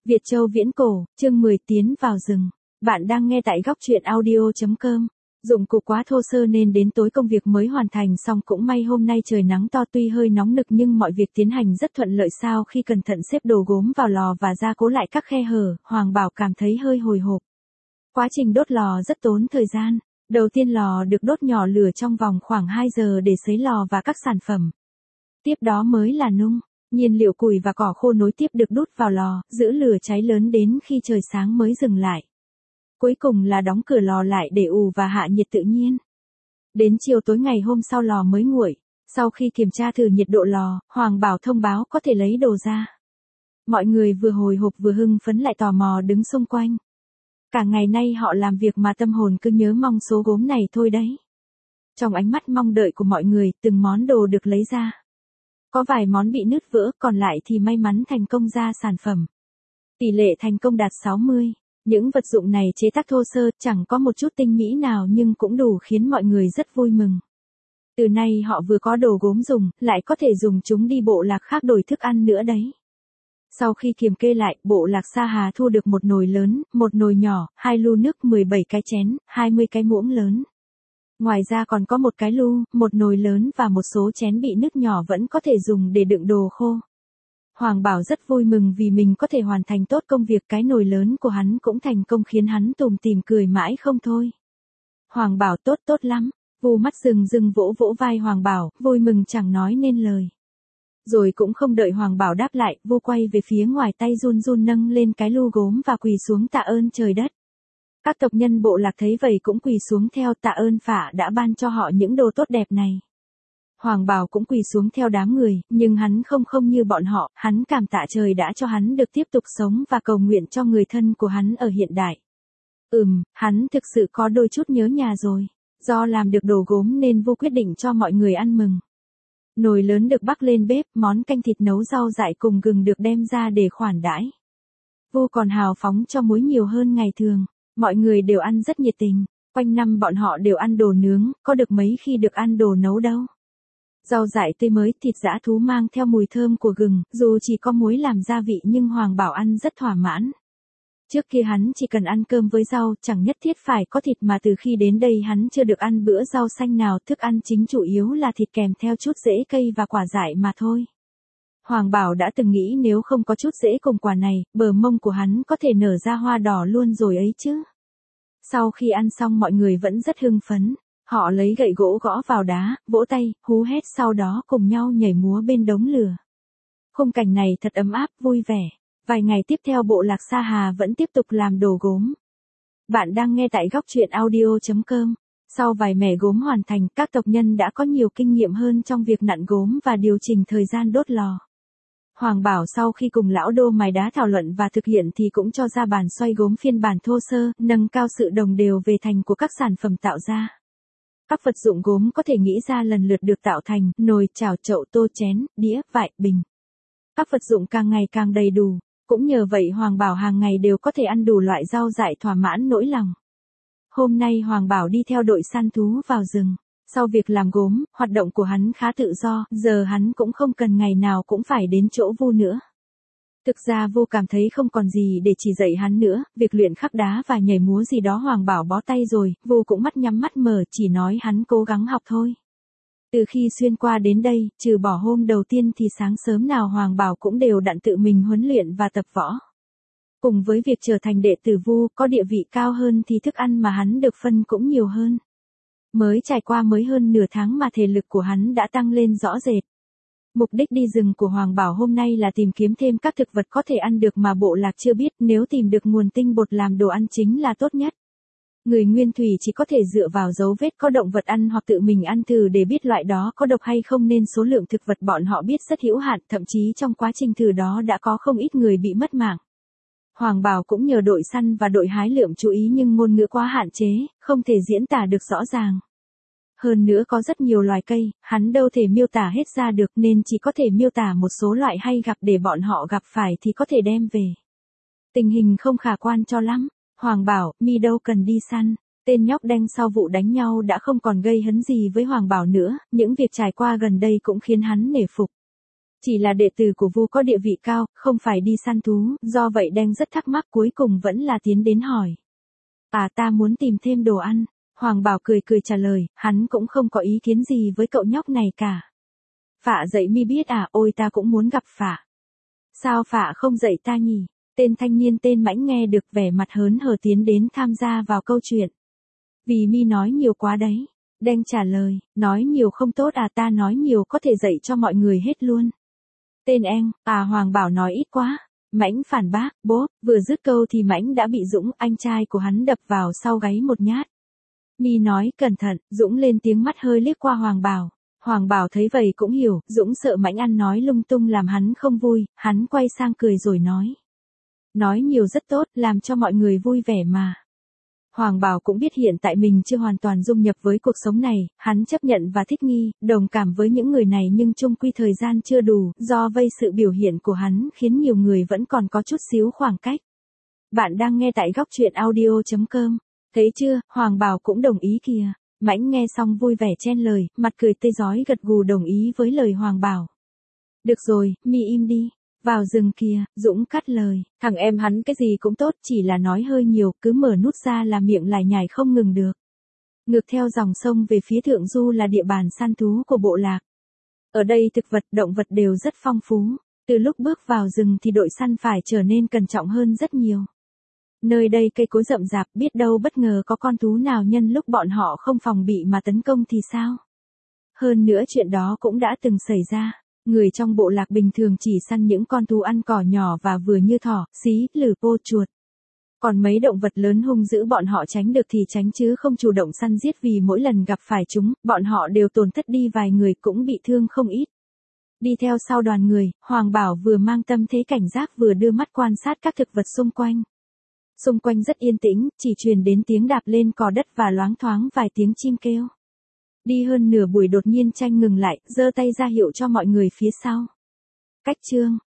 Việt Châu Viễn Cổ, chương 10 tiến vào rừng. Bạn đang nghe tại góc truyện audio.com. Dụng cụ quá thô sơ nên đến tối công việc mới hoàn thành xong, cũng may hôm nay trời nắng to, tuy hơi nóng nực nhưng mọi việc tiến hành rất thuận lợi. Sau khi cẩn thận xếp đồ gốm vào lò và gia cố lại các khe hở, Hoàng Bảo cảm thấy hơi hồi hộp. Quá trình đốt lò rất tốn thời gian. Đầu tiên lò được đốt nhỏ lửa trong vòng khoảng 2 giờ để sấy lò và các sản phẩm. Tiếp đó mới là nung. Nhiên liệu củi và cỏ khô nối tiếp được đút vào lò, giữ lửa cháy lớn đến khi trời sáng mới dừng lại. Cuối cùng là đóng cửa lò lại để ủ và hạ nhiệt tự nhiên. Đến chiều tối ngày hôm sau lò mới nguội. Sau khi kiểm tra thử nhiệt độ lò, Hoàng Bảo thông báo có thể lấy đồ ra. Mọi người vừa hồi hộp vừa hưng phấn lại tò mò đứng xung quanh. Cả ngày nay họ làm việc mà tâm hồn cứ nhớ mong số gốm này thôi đấy. Trong ánh mắt mong đợi của mọi người, từng món đồ được lấy ra. Có vài món bị nứt vỡ, còn lại thì may mắn thành công ra sản phẩm. Tỷ lệ thành công đạt 60. Những vật dụng này chế tác thô sơ, chẳng có một chút tinh mỹ nào nhưng cũng đủ khiến mọi người rất vui mừng. Từ nay họ vừa có đồ gốm dùng, lại có thể dùng chúng đi bộ lạc khác đổi thức ăn nữa đấy. Sau khi kiểm kê lại, bộ lạc Sa Hà thu được một nồi lớn, một nồi nhỏ, 2 lu nước, 17 cái chén, 20 cái muỗng lớn. Ngoài ra còn có một cái lu, một nồi lớn và một số chén bị nứt nhỏ vẫn có thể dùng để đựng đồ khô. Hoàng Bảo rất vui mừng vì mình có thể hoàn thành tốt công việc. Cái nồi lớn của hắn cũng thành công khiến hắn tủm tỉm cười mãi không thôi. Hoàng Bảo tốt lắm. Vu mắt rừng rừng vỗ vỗ vai Hoàng Bảo, vui mừng chẳng nói nên lời. Rồi cũng không đợi Hoàng Bảo đáp lại, Vu quay về phía ngoài, tay run run nâng lên cái lu gốm và quỳ xuống tạ ơn trời đất. Các tộc nhân bộ lạc thấy vậy cũng quỳ xuống theo, tạ ơn Phả đã ban cho họ những đồ tốt đẹp này. Hoàng Bảo cũng quỳ xuống theo đám người, nhưng hắn không như bọn họ, hắn cảm tạ trời đã cho hắn được tiếp tục sống và cầu nguyện cho người thân của hắn ở hiện đại. Hắn thực sự có đôi chút nhớ nhà rồi. Do làm được đồ gốm nên Vu quyết định cho mọi người ăn mừng. Nồi lớn được bắc lên bếp, món canh thịt nấu rau dại cùng gừng được đem ra để khoản đãi. Vu còn hào phóng cho muối nhiều hơn ngày thường. Mọi người đều ăn rất nhiệt tình. Quanh năm bọn họ đều ăn đồ nướng, có được mấy khi được ăn đồ nấu đâu. Rau dại tươi mới, thịt dã thú mang theo mùi thơm của gừng, dù chỉ có muối làm gia vị nhưng Hoàng Bảo ăn rất thỏa mãn. Trước kia hắn chỉ cần ăn cơm với rau, chẳng nhất thiết phải có thịt, mà từ khi đến đây hắn chưa được ăn bữa rau xanh nào, thức ăn chính chủ yếu là thịt kèm theo chút rễ cây và quả dại mà thôi. Hoàng Bảo đã từng nghĩ nếu không có chút rễ cùng quả này, bờ mông của hắn có thể nở ra hoa đỏ luôn rồi ấy chứ. Sau khi ăn xong mọi người vẫn rất hưng phấn. Họ lấy gậy gỗ gõ vào đá, vỗ tay, hú hét, sau đó cùng nhau nhảy múa bên đống lửa. Khung cảnh này thật ấm áp, vui vẻ. Vài ngày tiếp theo bộ lạc Sa Hà vẫn tiếp tục làm đồ gốm. Bạn đang nghe tại góc truyện audio.com. Sau vài mẻ gốm hoàn thành, các tộc nhân đã có nhiều kinh nghiệm hơn trong việc nặn gốm và điều chỉnh thời gian đốt lò. Hoàng Bảo sau khi cùng lão đô mài đá thảo luận và thực hiện thì cũng cho ra bàn xoay gốm phiên bản thô sơ, nâng cao sự đồng đều về thành của các sản phẩm tạo ra. Các vật dụng gốm có thể nghĩ ra lần lượt được tạo thành nồi, chảo, chậu, tô, chén, đĩa, vại, bình. Các vật dụng càng ngày càng đầy đủ. Cũng nhờ vậy Hoàng Bảo hàng ngày đều có thể ăn đủ loại rau dại thỏa mãn nỗi lòng. Hôm nay Hoàng Bảo đi theo đội săn thú vào rừng. Sau việc làm gốm, hoạt động của hắn khá tự do, giờ hắn cũng không cần ngày nào cũng phải đến chỗ Vu nữa. Thực ra Vu cảm thấy không còn gì để chỉ dạy hắn nữa, việc luyện khắc đá và nhảy múa gì đó Hoàng Bảo bó tay rồi, Vu cũng mắt nhắm mắt mở, chỉ nói hắn cố gắng học thôi. Từ khi xuyên qua đến đây, trừ bỏ hôm đầu tiên thì sáng sớm nào Hoàng Bảo cũng đều đặn tự mình huấn luyện và tập võ. Cùng với việc trở thành đệ tử Vu, có địa vị cao hơn thì thức ăn mà hắn được phân cũng nhiều hơn. Mới trải qua mới hơn nửa tháng mà thể lực của hắn đã tăng lên rõ rệt. Mục đích đi rừng của Hoàng Bảo hôm nay là tìm kiếm thêm các thực vật có thể ăn được mà bộ lạc chưa biết, nếu tìm được nguồn tinh bột làm đồ ăn chính là tốt nhất. Người nguyên thủy chỉ có thể dựa vào dấu vết có động vật ăn hoặc tự mình ăn thử để biết loại đó có độc hay không, nên số lượng thực vật bọn họ biết rất hữu hạn, thậm chí trong quá trình thử đó đã có không ít người bị mất mạng. Hoàng Bảo cũng nhờ đội săn và đội hái lượm chú ý nhưng ngôn ngữ quá hạn chế, không thể diễn tả được rõ ràng. Hơn nữa có rất nhiều loài cây, hắn đâu thể miêu tả hết ra được nên chỉ có thể miêu tả một số loại hay gặp để bọn họ gặp phải thì có thể đem về. Tình hình không khả quan cho lắm. Hoàng Bảo, mi đâu cần đi săn. Tên nhóc đen sau vụ đánh nhau đã không còn gây hấn gì với Hoàng Bảo nữa, những việc trải qua gần đây cũng khiến hắn nể phục. Chỉ là đệ tử của vua có địa vị cao, không phải đi săn thú, do vậy Đen rất thắc mắc cuối cùng vẫn là tiến đến hỏi. Ta muốn tìm thêm đồ ăn. Hoàng Bảo cười cười trả lời, hắn cũng không có ý kiến gì với cậu nhóc này cả. Phạ dạy mi biết ôi ta cũng muốn gặp Phạ. Sao Phạ không dạy ta nhỉ? Tên thanh niên tên Mãnh nghe được vẻ mặt hớn hở tiến đến tham gia vào câu chuyện. Vì mi nói nhiều quá đấy. Đen trả lời, nói nhiều không tốt ta nói nhiều có thể dạy cho mọi người hết luôn. Tên Eng, Hoàng Bảo nói ít quá. Mãnh phản bác, bố, vừa dứt câu thì Mãnh đã bị Dũng, anh trai của hắn đập vào sau gáy một nhát. Mi nói cẩn thận, Dũng lên tiếng mắt hơi liếc qua Hoàng Bảo. Hoàng Bảo thấy vậy cũng hiểu, Dũng sợ Mãnh ăn nói lung tung làm hắn không vui, hắn quay sang cười rồi nói. Nói nhiều rất tốt, làm cho mọi người vui vẻ mà. Hoàng Bảo cũng biết hiện tại mình chưa hoàn toàn dung nhập với cuộc sống này, hắn chấp nhận và thích nghi, đồng cảm với những người này nhưng chung quy thời gian chưa đủ, do vây sự biểu hiện của hắn khiến nhiều người vẫn còn có chút xíu khoảng cách. Bạn đang nghe tại góc truyện audio.com. Thấy chưa, Hoàng Bảo cũng đồng ý kìa. Mãnh nghe xong vui vẻ chen lời, mặt cười tươi rói gật gù đồng ý với lời Hoàng Bảo. Được rồi, mi im đi. Vào rừng kìa, Dũng cắt lời, thằng em hắn cái gì cũng tốt, chỉ là nói hơi nhiều, cứ mở nút ra là miệng lải nhải không ngừng được. Ngược theo dòng sông về phía thượng du là địa bàn săn thú của bộ lạc. Ở đây thực vật, động vật đều rất phong phú, từ lúc bước vào rừng thì đội săn phải trở nên cẩn trọng hơn rất nhiều. Nơi đây cây cối rậm rạp, biết đâu bất ngờ có con thú nào nhân lúc bọn họ không phòng bị mà tấn công thì sao? Hơn nữa chuyện đó cũng đã từng xảy ra. Người trong bộ lạc bình thường chỉ săn những con thú ăn cỏ nhỏ và vừa như thỏ, xí, lử pô, chuột. Còn mấy động vật lớn hung dữ bọn họ tránh được thì tránh chứ không chủ động săn giết vì mỗi lần gặp phải chúng, bọn họ đều tổn thất đi vài người cũng bị thương không ít. Đi theo sau đoàn người, Hoàng Bảo vừa mang tâm thế cảnh giác vừa đưa mắt quan sát các thực vật xung quanh. Xung quanh rất yên tĩnh, chỉ truyền đến tiếng đạp lên cỏ đất và loáng thoáng vài tiếng chim kêu. Đi hơn nửa buổi đột nhiên Tranh ngừng lại, giơ tay ra hiệu cho mọi người phía sau. Cách chương